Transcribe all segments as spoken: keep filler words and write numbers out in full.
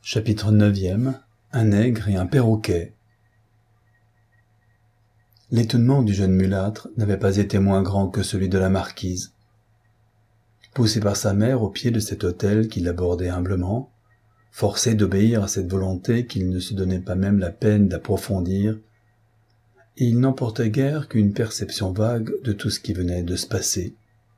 Chapitre neuvième. Un nègre et un perroquet. L'étonnement du jeune mulâtre n'avait pas été moins grand que celui de la marquise. Poussé par sa mère au pied de cet autel qu'il abordait humblement, forcé d'obéir à cette volonté qu'il ne se donnait pas même la peine d'approfondir, il n'emportait guère qu'une perception vague de tout ce qui venait de se passer.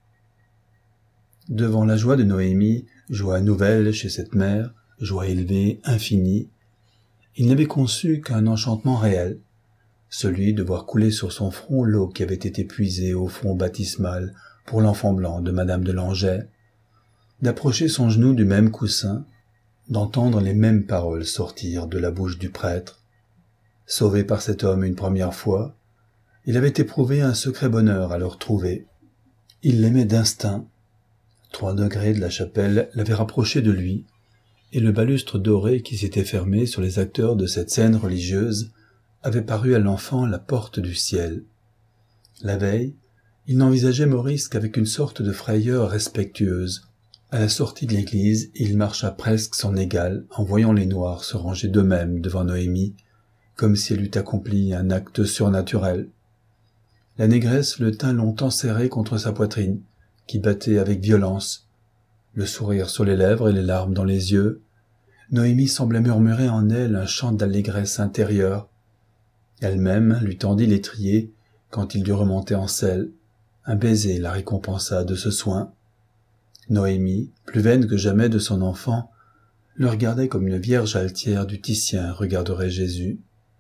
Devant la joie de Noémie, joie nouvelle chez cette mère, joie élevée, infinie, il n'avait conçu qu'un enchantement réel, celui de voir couler sur son front l'eau qui avait été puisée au fond baptismal pour l'enfant blanc de Madame de Langeais, d'approcher son genou du même coussin, d'entendre les mêmes paroles sortir de la bouche du prêtre. Sauvé par cet homme une première fois, il avait éprouvé un secret bonheur à le retrouver. Il l'aimait d'instinct. Trois degrés de la chapelle l'avaient rapproché de lui, et le balustre doré qui s'était fermé sur les acteurs de cette scène religieuse avait paru à l'enfant la porte du ciel. La veille, il n'envisageait Maurice qu'avec une sorte de frayeur respectueuse. À la sortie de l'église, il marcha presque son égal en voyant les Noirs se ranger d'eux-mêmes devant Noémie, comme si elle eût accompli un acte surnaturel. La négresse le tint longtemps serré contre sa poitrine, qui battait avec violence. Le sourire sur les lèvres et les larmes dans les yeux, Noémie semblait murmurer en elle un chant d'allégresse intérieure. Elle-même lui tendit l'étrier quand il dut remonter en selle. Un baiser la récompensa de ce soin. Noémie, plus vaine que jamais de son enfant, le regardait comme une vierge altière du Titien regarderait Jésus.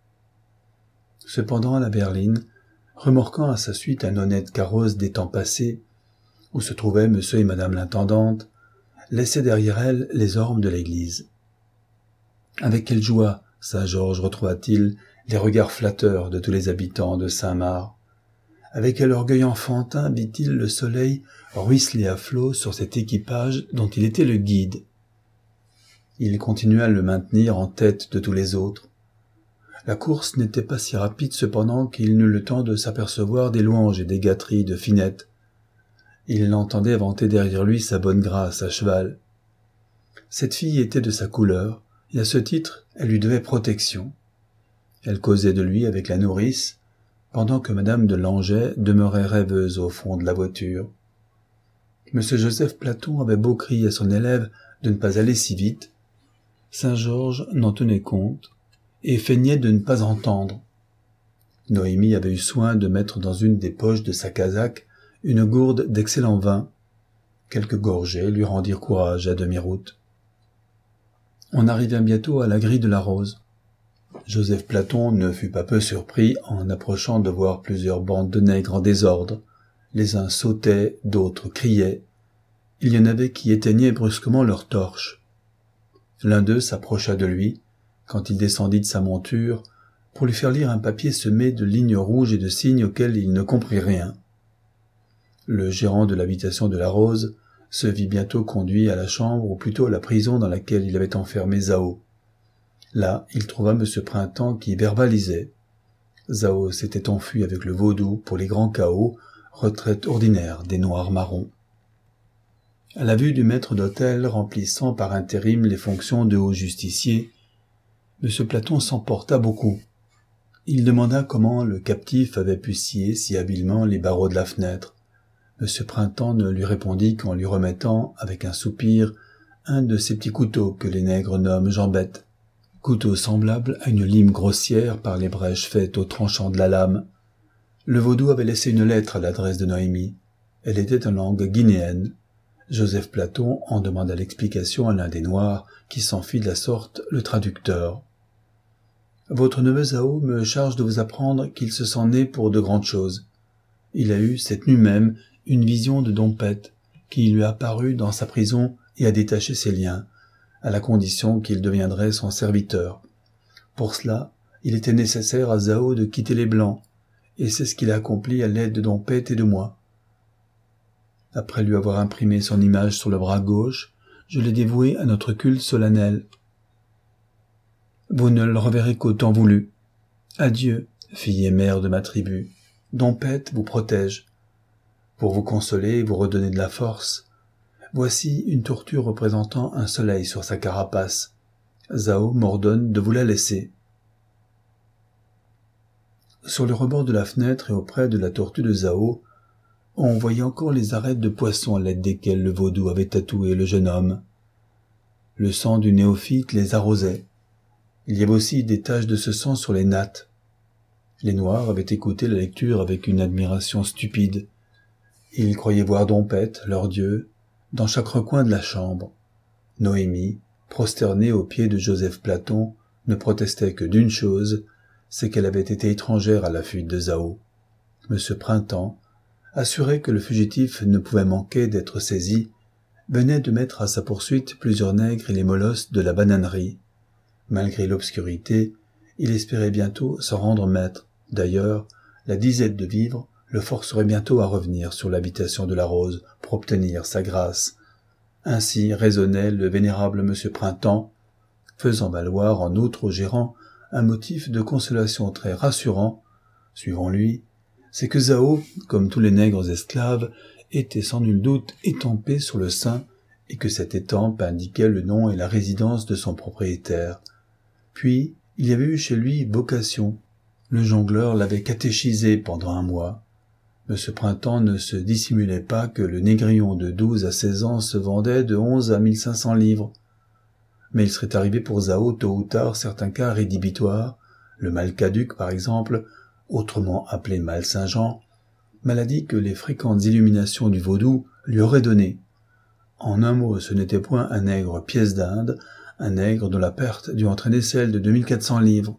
Cependant, la berline, remorquant à sa suite un honnête carrosse des temps passés, où se trouvaient monsieur et madame l'intendante, laissait derrière elle les ormes de l'église. Avec quelle joie Saint-Georges retrouva-t-il les regards flatteurs de tous les habitants de Saint-Marc. Avec quel orgueil enfantin vit-il le soleil ruisseler à flots sur cet équipage dont il était le guide. Il continua à le maintenir en tête de tous les autres. La course n'était pas si rapide cependant qu'il n'eut le temps de s'apercevoir des louanges et des gâteries de Finette. Il l'entendait vanter derrière lui sa bonne grâce à cheval. Cette fille était de sa couleur, et à ce titre, elle lui devait protection. Elle causait de lui avec la nourrice, pendant que Madame de Langeais demeurait rêveuse au fond de la voiture. Monsieur Joseph Platon avait beau crier à son élève de ne pas aller si vite, Saint-Georges n'en tenait compte et feignait de ne pas entendre. Noémie avait eu soin de mettre dans une des poches de sa casaque une gourde d'excellent vin. Quelques gorgées lui rendirent courage à demi-route. On arriva bientôt à la grille de la Rose. Joseph Platon ne fut pas peu surpris en approchant de voir plusieurs bandes de nègres en désordre. Les uns sautaient, d'autres criaient. Il y en avait qui éteignaient brusquement leurs torches. L'un d'eux s'approcha de lui, quand il descendit de sa monture, pour lui faire lire un papier semé de lignes rouges et de signes auxquels il ne comprit rien. Le gérant de l'habitation de la Rose se vit bientôt conduit à la chambre, ou plutôt à la prison dans laquelle il avait enfermé Zao. Là, il trouva Monsieur Printemps qui verbalisait. Zao s'était enfui avec le vaudou pour les grands chaos, retraite ordinaire des noirs marrons. À la vue du maître d'hôtel remplissant par intérim les fonctions de haut justicier, Monsieur Platon s'emporta beaucoup. Il demanda comment le captif avait pu scier si habilement les barreaux de la fenêtre. Monsieur Printemps ne lui répondit qu'en lui remettant, avec un soupir, un de ces petits couteaux que les nègres nomment jambettes, couteau semblable à une lime grossière par les brèches faites au tranchant de la lame. Le vaudou avait laissé une lettre à l'adresse de Noémie. Elle était en langue guinéenne. Joseph Platon en demanda l'explication à l'un des Noirs, qui s'en fit de la sorte le traducteur. « Votre neveu Zao me charge de vous apprendre qu'il se sent né pour de grandes choses. Il a eu, cette nuit même, une vision de Dompette, qui lui a apparu dans sa prison et a détaché ses liens, à la condition qu'il deviendrait son serviteur. Pour cela, il était nécessaire à Zao de quitter les Blancs, et c'est ce qu'il a accompli à l'aide de Dompette et de moi. Après lui avoir imprimé son image sur le bras gauche, je l'ai dévoué à notre culte solennel. Vous ne le reverrez qu'au temps voulu. Adieu, fille et mère de ma tribu. Dompette vous protège. Pour vous consoler et vous redonner de la force, voici une tortue représentant un soleil sur sa carapace. Zhao m'ordonne de vous la laisser. » Sur le rebord de la fenêtre et auprès de la tortue de Zhao, on voyait encore les arêtes de poisson à l'aide desquelles le vaudou avait tatoué le jeune homme. Le sang du néophyte les arrosait. Il y avait aussi des taches de ce sang sur les nattes. Les Noirs avaient écouté la lecture avec une admiration stupide. Ils croyaient voir Dompette, leur dieu, dans chaque recoin de la chambre. Noémie, prosternée aux pieds de Joseph Platon, ne protestait que d'une chose, c'est qu'elle avait été étrangère à la fuite de Zhao. Monsieur Printemps, assuré que le fugitif ne pouvait manquer d'être saisi, venait de mettre à sa poursuite plusieurs nègres et les molosses de la bananerie. Malgré l'obscurité, il espérait bientôt s'en rendre maître. D'ailleurs, la disette de vivres le forcerait bientôt à revenir sur l'habitation de la Rose pour obtenir sa grâce. Ainsi raisonnait le vénérable Monsieur Printemps, faisant valoir en outre au gérant un motif de consolation très rassurant. Suivant lui, c'est que Zhao, comme tous les nègres esclaves, était sans nul doute étampé sur le sein et que cette étampe indiquait le nom et la résidence de son propriétaire. Puis, il y avait eu chez lui vocation. Le jongleur l'avait catéchisé pendant un mois. Monsieur Printemps ne se dissimulait pas que le négrillon de douze à seize ans se vendait de onze à mille cinq cents livres. Mais il serait arrivé pour Zhao tôt ou tard certains cas rédhibitoires, le mal caduc par exemple, autrement appelé mal Saint-Jean, maladie que les fréquentes illuminations du vaudou lui auraient donnée. En un mot, ce n'était point un nègre pièce d'Inde, un nègre dont la perte dut entraîner celle de deux mille quatre cents livres.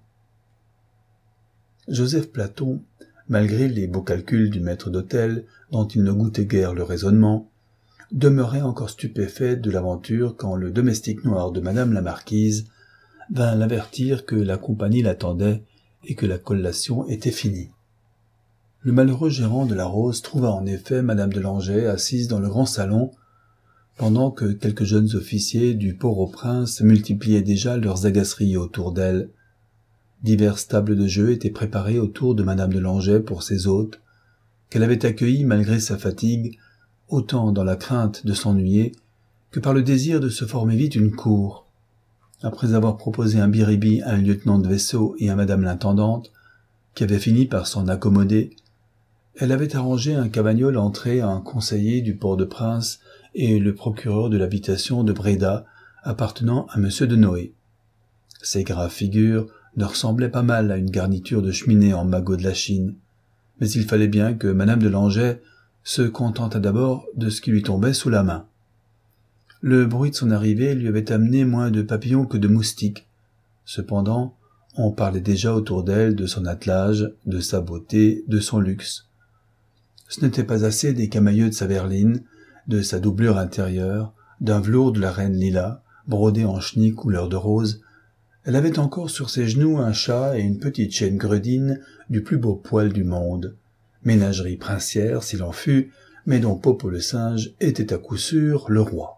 Joseph Platon, malgré les beaux calculs du maître d'hôtel, dont il ne goûtait guère le raisonnement, demeurait encore stupéfait de l'aventure quand le domestique noir de madame la marquise vint l'avertir que la compagnie l'attendait et que la collation était finie. Le malheureux gérant de la Rose trouva en effet madame de Langeais assise dans le grand salon, pendant que quelques jeunes officiers du Port-au-Prince multipliaient déjà leurs agaceries autour d'elle. Diverses tables de jeu étaient préparées autour de madame de Langeais pour ses hôtes, qu'elle avait accueillis malgré sa fatigue, autant dans la crainte de s'ennuyer que par le désir de se former vite une cour. Après avoir proposé un biribi à un lieutenant de vaisseau et à madame l'intendante, qui avait fini par s'en accommoder, elle avait arrangé un cavagnol entré à un conseiller du Port-de-Prince et le procureur de l'habitation de Bréda, appartenant à monsieur de Noé. Ces graves figures ne ressemblaient pas mal à une garniture de cheminée en magot de la Chine, mais il fallait bien que madame de Langeais se contentât d'abord de ce qui lui tombait sous la main. Le bruit de son arrivée lui avait amené moins de papillons que de moustiques. Cependant, on parlait déjà autour d'elle de son attelage, de sa beauté, de son luxe. Ce n'était pas assez des camailleux de sa verline, de sa doublure intérieure, d'un velours de la reine Lila, brodé en chenille couleur de rose. Elle avait encore sur ses genoux un chat et une petite chaîne gredine du plus beau poil du monde. Ménagerie princière s'il en fut, mais dont Popo le singe était à coup sûr le roi.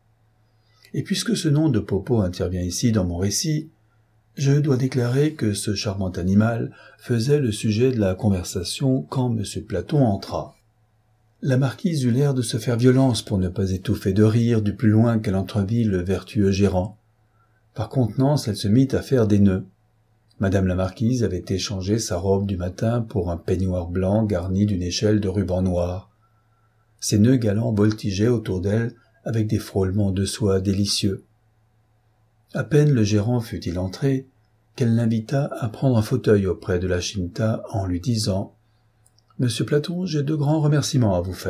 Et puisque ce nom de Popo intervient ici dans mon récit, je dois déclarer que ce charmant animal faisait le sujet de la conversation quand M. Platon entra. La marquise eut l'air de se faire violence pour ne pas étouffer de rire du plus loin qu'elle entrevit le vertueux gérant. Par contenance, elle se mit à faire des nœuds. Madame la marquise avait échangé sa robe du matin pour un peignoir blanc garni d'une échelle de ruban noir. Ses nœuds galants voltigeaient autour d'elle avec des frôlements de soie délicieux. À peine le gérant fut-il entré, qu'elle l'invita à prendre un fauteuil auprès de la Shinta en lui disant « Monsieur Platon, j'ai de grands remerciements à vous faire. »«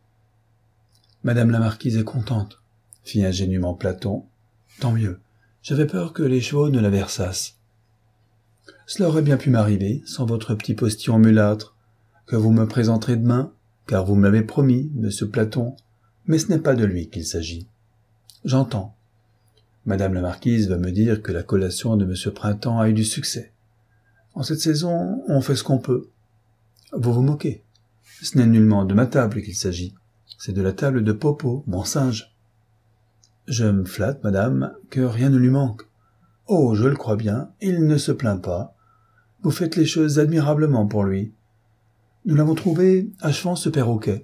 Madame la marquise est contente, » fit ingénument Platon. « Tant mieux, j'avais peur que les chevaux ne la versassent. »« Cela aurait bien pu m'arriver, sans votre petit postillon mulâtre, que vous me présenterez demain, car vous me l'avez promis, monsieur Platon, mais ce n'est pas de lui qu'il s'agit. »« J'entends. Madame la marquise va me dire que la collation de monsieur Printemps a eu du succès. En cette saison, on fait ce qu'on peut. Vous vous moquez. Ce n'est nullement de ma table qu'il s'agit. C'est de la table de Popo, mon singe. Je me flatte, madame, que rien ne lui manque. Oh, je le crois bien, il ne se plaint pas. Vous faites les choses admirablement pour lui. Nous l'avons trouvé achevant ce perroquet.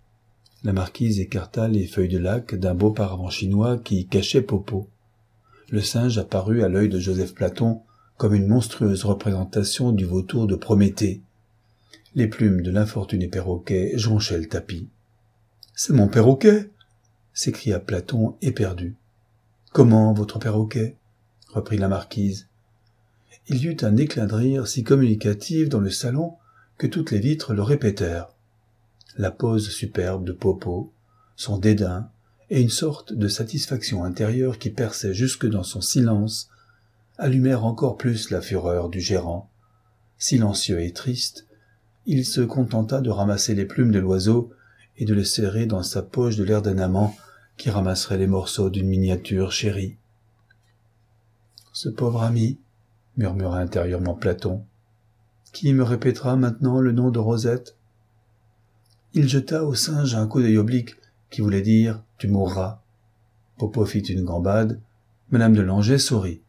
La marquise écarta les feuilles de laque d'un beau paravent chinois qui cachait Popo. Le singe apparut à l'œil de Joseph Platon comme une monstrueuse représentation du vautour de Prométhée. Les plumes de l'infortuné perroquet jonchaient le tapis. « C'est mon perroquet !» s'écria Platon éperdu. « Comment, votre perroquet ?» reprit la marquise. Il y eut un éclat de rire si communicatif dans le salon que toutes les vitres le répétèrent. La pose superbe de Popo, son dédain et une sorte de satisfaction intérieure qui perçait jusque dans son silence allumèrent encore plus la fureur du gérant. Silencieux et triste, il se contenta de ramasser les plumes de l'oiseau et de les serrer dans sa poche de l'air d'un amant qui ramasserait les morceaux d'une miniature chérie. « Ce pauvre ami !» murmura intérieurement Platon. « Qui me répétera maintenant le nom de Rosette ?» Il jeta au singe un coup d'œil oblique qui voulait dire « Tu mourras ». Popo fit une gambade. Madame de Langeais sourit.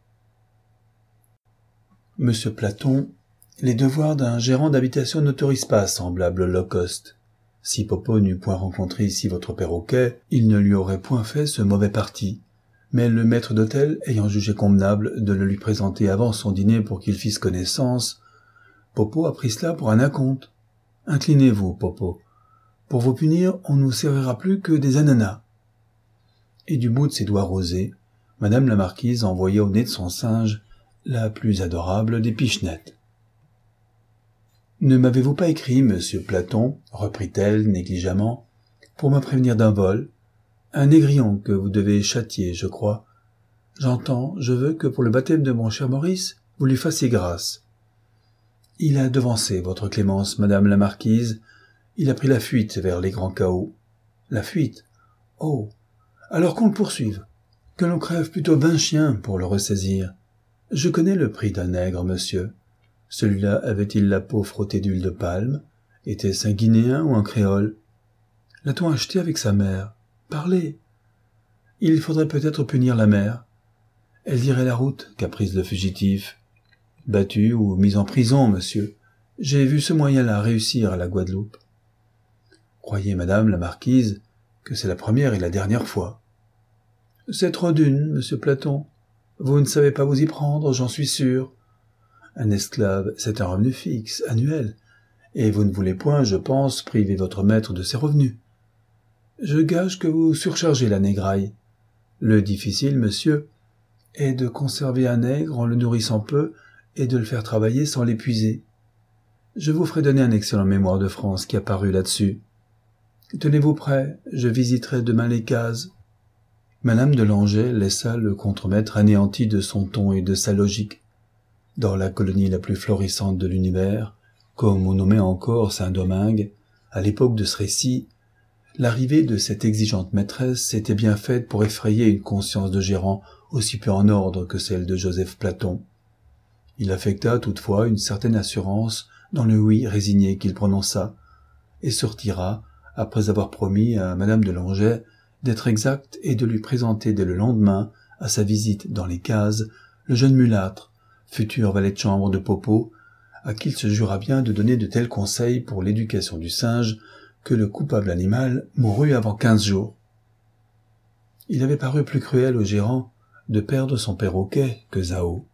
« Monsieur Platon, les devoirs d'un gérant d'habitation n'autorisent pas semblable low cost. Si Popo n'eût point rencontré ici votre perroquet, il ne lui aurait point fait ce mauvais parti. Mais le maître d'hôtel, ayant jugé convenable de le lui présenter avant son dîner pour qu'ils fissent connaissance, Popo a pris cela pour un acompte. Inclinez-vous, Popo. Pour vous punir, on ne nous servira plus que des ananas. » Et du bout de ses doigts rosés, madame la marquise envoya au nez de son singe la plus adorable des pichenettes. « Ne m'avez-vous pas écrit, monsieur Platon, reprit-elle négligemment, pour me prévenir d'un vol, un négrillon que vous devez châtier, je crois. J'entends, je veux que pour le baptême de mon cher Maurice, vous lui fassiez grâce. Il a devancé votre clémence, madame la marquise, il a pris la fuite vers les grands chaos. La fuite? Oh! Alors qu'on le poursuive, que l'on crève plutôt vingt chiens pour le ressaisir. Je connais le prix d'un nègre, monsieur. Celui-là avait-il la peau frottée d'huile de palme? Était-ce un Guinéen ou un Créole? L'a-t-on acheté avec sa mère? Parlez. Il faudrait peut-être punir la mère. Elle dirait la route qu'a prise le fugitif. Battu ou mis en prison, monsieur. J'ai vu ce moyen-là réussir à la Guadeloupe. Croyez, madame la marquise, que c'est la première et la dernière fois. C'est trop d'une, monsieur Platon. Vous ne savez pas vous y prendre, j'en suis sûr. Un esclave, c'est un revenu fixe, annuel, et vous ne voulez point, je pense, priver votre maître de ses revenus. Je gage que vous surchargez la négraille. Le difficile, monsieur, est de conserver un nègre en le nourrissant peu et de le faire travailler sans l'épuiser. Je vous ferai donner un excellent mémoire de France qui a paru là-dessus. Tenez-vous prêt, je visiterai demain les cases. » Madame de Langeais laissa le contremaître anéanti de son ton et de sa logique. Dans la colonie la plus florissante de l'univers, comme on nommait encore Saint-Domingue, à l'époque de ce récit, l'arrivée de cette exigeante maîtresse s'était bien faite pour effrayer une conscience de gérant aussi peu en ordre que celle de Joseph Platon. Il affecta toutefois une certaine assurance dans le oui résigné qu'il prononça, et se retira, après avoir promis à madame de Langeais d'être exact et de lui présenter dès le lendemain, à sa visite dans les cases, le jeune mulâtre, futur valet de chambre de Popo, à qui il se jura bien de donner de tels conseils pour l'éducation du singe que le coupable animal mourut avant quinze jours. Il avait paru plus cruel au gérant de perdre son perroquet que Zao.